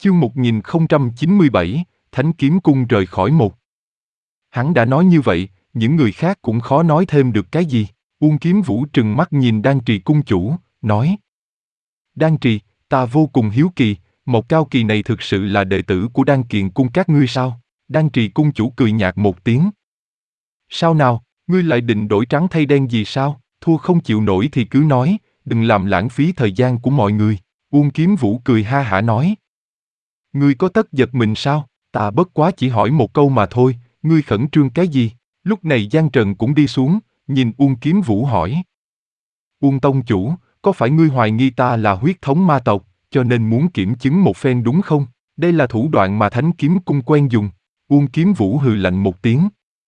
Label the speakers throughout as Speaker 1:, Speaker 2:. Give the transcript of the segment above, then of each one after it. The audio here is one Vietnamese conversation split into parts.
Speaker 1: Chương 1097, Thánh Kiếm Cung rời khỏi một. Hắn đã nói như vậy, những người khác cũng khó nói thêm được cái gì. Uông Kiếm Vũ trừng mắt nhìn Đan Trì cung chủ, nói: Đan Trì, ta vô cùng hiếu kỳ, một cao kỳ này thực sự là đệ tử của Đan Kiền cung các ngươi sao? Đan Trì cung chủ cười nhạt một tiếng. Sao nào, ngươi lại định đổi trắng thay đen gì sao? Thua không chịu nổi thì cứ nói, đừng làm lãng phí thời gian của mọi người. Uông Kiếm Vũ cười ha hả nói: Ngươi có tất giật mình sao? Ta bất quá chỉ hỏi một câu mà thôi, ngươi khẩn trương cái gì? Lúc này Giang Trần cũng đi xuống, nhìn Uông Kiếm Vũ hỏi: Uông tông chủ, có phải ngươi hoài nghi ta là huyết thống ma tộc, cho nên muốn kiểm chứng một phen đúng không? Đây là thủ đoạn mà Thánh Kiếm Cung quen dùng. Uông Kiếm Vũ hừ lạnh một tiếng.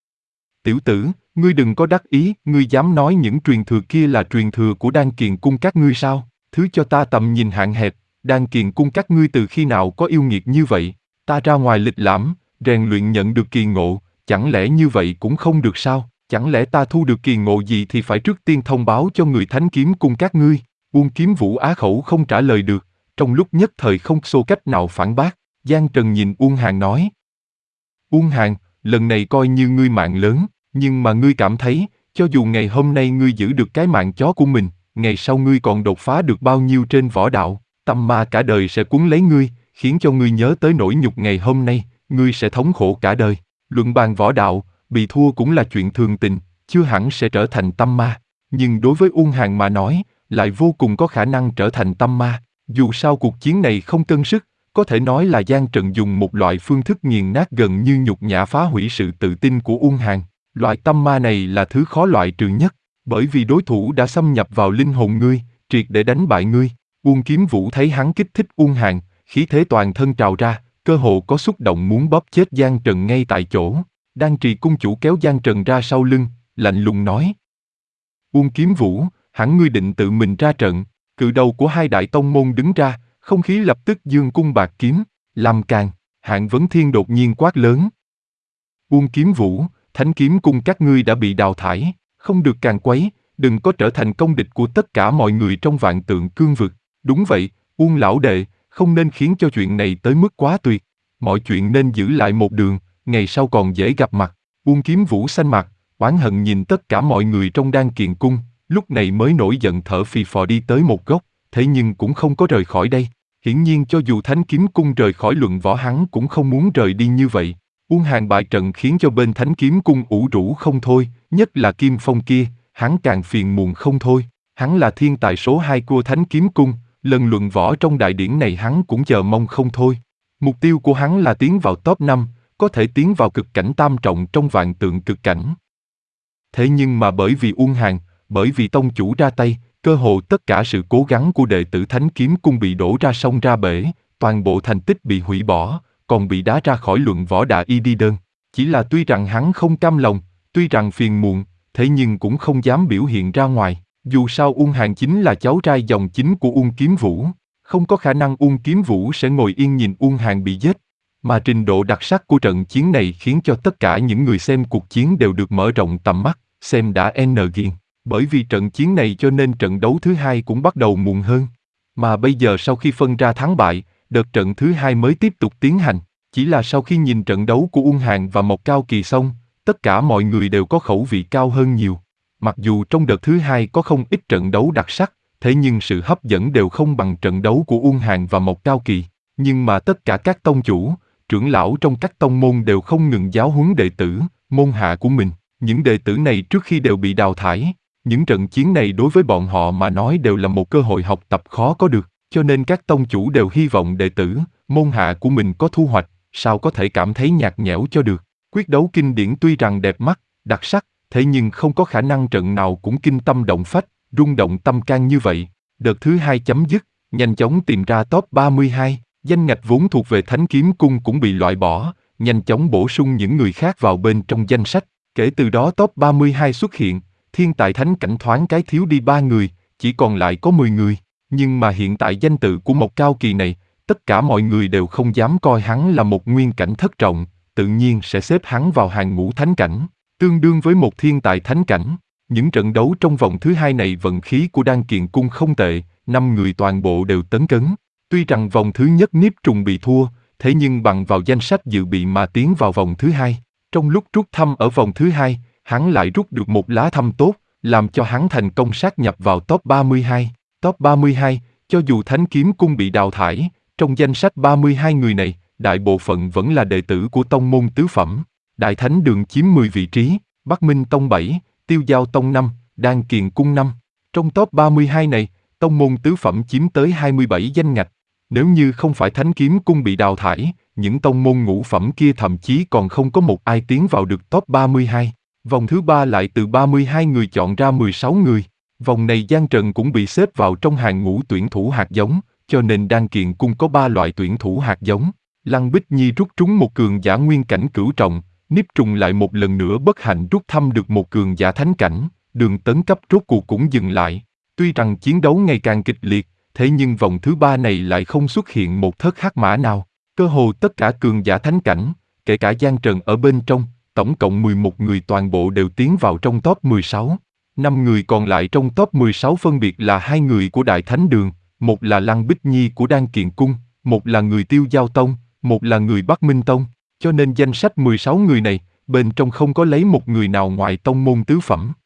Speaker 1: Tiểu tử, ngươi đừng có đắc ý, ngươi dám nói những truyền thừa kia là truyền thừa của Đan Kiền cung các ngươi sao? Thứ cho ta tầm nhìn hạn hẹp, Đan Kiền cung các ngươi từ khi nào có yêu nghiệt như vậy? Ta ra ngoài lịch lãm, rèn luyện nhận được kỳ ngộ, chẳng lẽ như vậy cũng không được sao? Chẳng lẽ ta thu được kỳ ngộ gì thì phải trước tiên thông báo cho người Thánh Kiếm cung các ngươi? Uông Kiếm Vũ á khẩu không trả lời được, trong lúc nhất thời không xô cách nào phản bác. Giang Trần nhìn Uông Hàn nói: Uông Hàn, lần này coi như ngươi mạng lớn, nhưng mà ngươi cảm thấy, cho dù ngày hôm nay ngươi giữ được cái mạng chó của mình, ngày sau ngươi còn đột phá được bao nhiêu trên võ đạo, tâm ma cả đời sẽ cuốn lấy ngươi, khiến cho ngươi nhớ tới nỗi nhục ngày hôm nay, ngươi sẽ thống khổ cả đời. Luận bàn võ đạo, bị thua cũng là chuyện thường tình, chưa hẳn sẽ trở thành tâm ma, nhưng đối với Uông Hàn mà nói, lại vô cùng có khả năng trở thành tâm ma. Dù sao cuộc chiến này không cân sức, có thể nói là Giang Trần dùng một loại phương thức nghiền nát gần như nhục nhã phá hủy sự tự tin của Uông Hàn. Loại tâm ma này là thứ khó loại trừ nhất, bởi vì đối thủ đã xâm nhập vào linh hồn ngươi, triệt để đánh bại ngươi. Uông Kiếm Vũ thấy hắn kích thích Uông Hàn, khí thế toàn thân trào ra, cơ hồ có xúc động muốn bóp chết Giang Trần ngay tại chỗ. Đan Trì cung chủ kéo Giang Trần ra sau lưng, lạnh lùng nói: Uông Kiếm Vũ, hẳn ngươi định tự mình ra trận. Cự đầu của hai đại tông môn đứng ra, không khí lập tức dương cung bạc kiếm, làm càn. Hạng Vấn Thiên đột nhiên quát lớn: Uông Kiếm Vũ, Thánh Kiếm cung các ngươi đã bị đào thải, không được càn quấy, đừng có trở thành công địch của tất cả mọi người trong Vạn Tượng Cương vực. Đúng vậy, Uông lão đệ, không nên khiến cho chuyện này tới mức quá tuyệt. Mọi chuyện nên giữ lại một đường, ngày sau còn dễ gặp mặt. Uông Kiếm Vũ xanh mặt, oán hận nhìn tất cả mọi người trong Đan Kiền cung, lúc này mới nổi giận thở phì phò đi tới một góc, thế nhưng cũng không có rời khỏi đây. Hiển nhiên cho dù Thánh Kiếm cung rời khỏi luận võ hắn cũng không muốn rời đi như vậy. Uông Hàn bại trận khiến cho bên Thánh Kiếm cung ủ rũ không thôi, nhất là Kim Phong kia, hắn càng phiền muộn không thôi. Hắn là thiên tài số 2 của Thánh Kiếm cung, lần luận võ trong đại điển này hắn cũng chờ mong không thôi. Mục tiêu của hắn là tiến vào top 5, có thể tiến vào cực cảnh tam trọng trong Vạn Tượng cực cảnh. Thế nhưng mà bởi vì Uông Hàn, bởi vì tông chủ ra tay, cơ hồ tất cả sự cố gắng của đệ tử Thánh Kiếm cung bị đổ ra sông ra bể, toàn bộ thành tích bị hủy bỏ, còn bị đá ra khỏi luận võ Đà Y đi đơn. Chỉ là tuy rằng hắn không cam lòng, tuy rằng phiền muộn, thế nhưng cũng không dám biểu hiện ra ngoài. Dù sao Uông Hàn chính là cháu trai dòng chính của Uông Kiếm Vũ, không có khả năng Uông Kiếm Vũ sẽ ngồi yên nhìn Uông Hàn bị giết. Mà trình độ đặc sắc của trận chiến này khiến cho tất cả những người xem cuộc chiến đều được mở rộng tầm mắt, xem đã ghiền. Bởi vì trận chiến này cho nên trận đấu thứ hai cũng bắt đầu muộn hơn. Mà bây giờ sau khi phân ra thắng bại, đợt trận thứ hai mới tiếp tục tiến hành. Chỉ là sau khi nhìn trận đấu của Uông Hàn và Mộc Cao Kỳ xong, tất cả mọi người đều có khẩu vị cao hơn nhiều. Mặc dù trong đợt thứ hai có không ít trận đấu đặc sắc, thế nhưng sự hấp dẫn đều không bằng trận đấu của Uông Hàn và Mộc Cao Kỳ. Nhưng mà tất cả các tông chủ, trưởng lão trong các tông môn đều không ngừng giáo huấn đệ tử, môn hạ của mình. Những đệ tử này trước khi đều bị đào thải. Những trận chiến này đối với bọn họ mà nói đều là một cơ hội học tập khó có được, cho nên các tông chủ đều hy vọng đệ tử, môn hạ của mình có thu hoạch, sao có thể cảm thấy nhạt nhẽo cho được. Quyết đấu kinh điển tuy rằng đẹp mắt, đặc sắc, thế nhưng không có khả năng trận nào cũng kinh tâm động phách, rung động tâm can như vậy. Đợt thứ hai chấm dứt, nhanh chóng tìm ra top 32, danh ngạch vốn thuộc về Thánh Kiếm cung cũng bị loại bỏ, nhanh chóng bổ sung những người khác vào bên trong danh sách. Kể từ đó top 32 xuất hiện, thiên tài thánh cảnh thoáng cái thiếu đi 3 người, chỉ còn lại có 10 người. Nhưng mà hiện tại danh tự của Mộc Cao Kỳ này, tất cả mọi người đều không dám coi hắn là một nguyên cảnh thất trọng, tự nhiên sẽ xếp hắn vào hàng ngũ thánh cảnh, tương đương với một thiên tài thánh cảnh. Những trận đấu trong vòng thứ hai này vận khí của Đan Kiền cung không tệ, 5 người toàn bộ đều tấn cấn. Tuy rằng vòng thứ nhất Niếp Trùng bị thua, thế nhưng bằng vào danh sách dự bị mà tiến vào vòng thứ hai. Trong lúc rút thăm ở vòng thứ hai, hắn lại rút được một lá thăm tốt, làm cho hắn thành công sát nhập vào top 32. Top 32, cho dù Thánh Kiếm Cung bị đào thải, trong danh sách 32 người này, đại bộ phận vẫn là đệ tử của tông môn tứ phẩm. Đại Thánh Đường chiếm 10 vị trí, Bắc Minh Tông 7, Tiêu Giao Tông 5, Đan Kiền Cung 5. Trong top 32 này, tông môn tứ phẩm chiếm tới 27 danh ngạch. Nếu như không phải Thánh Kiếm Cung bị đào thải, những tông môn ngũ phẩm kia thậm chí còn không có một ai tiến vào được top 32. Vòng thứ ba lại từ 32 người chọn ra 16 người. Vòng này Giang Trần cũng bị xếp vào trong hàng ngũ tuyển thủ hạt giống, cho nên Đan Kiền Cung có 3 loại tuyển thủ hạt giống. Lăng Bích Nhi rút trúng một cường giả nguyên cảnh cửu trọng, Niếp Trùng lại một lần nữa bất hạnh rút thăm được một cường giả thánh cảnh, đường tấn cấp rốt cuộc cũng dừng lại. Tuy rằng chiến đấu ngày càng kịch liệt, thế nhưng vòng thứ ba này lại không xuất hiện một thất hắc mã nào. Cơ hồ tất cả cường giả thánh cảnh, kể cả Giang Trần ở bên trong, tổng cộng 11 người toàn bộ đều tiến vào trong top 16. 5 người còn lại trong top 16 phân biệt là 2 người của Đại Thánh Đường, một là Lăng Bích Nhi của Đan Kiền Cung, một là người Tiêu Giao Tông, một là người Bắc Minh Tông. Cho nên danh sách 16 người này, bên trong không có lấy một người nào ngoài tông môn tứ phẩm.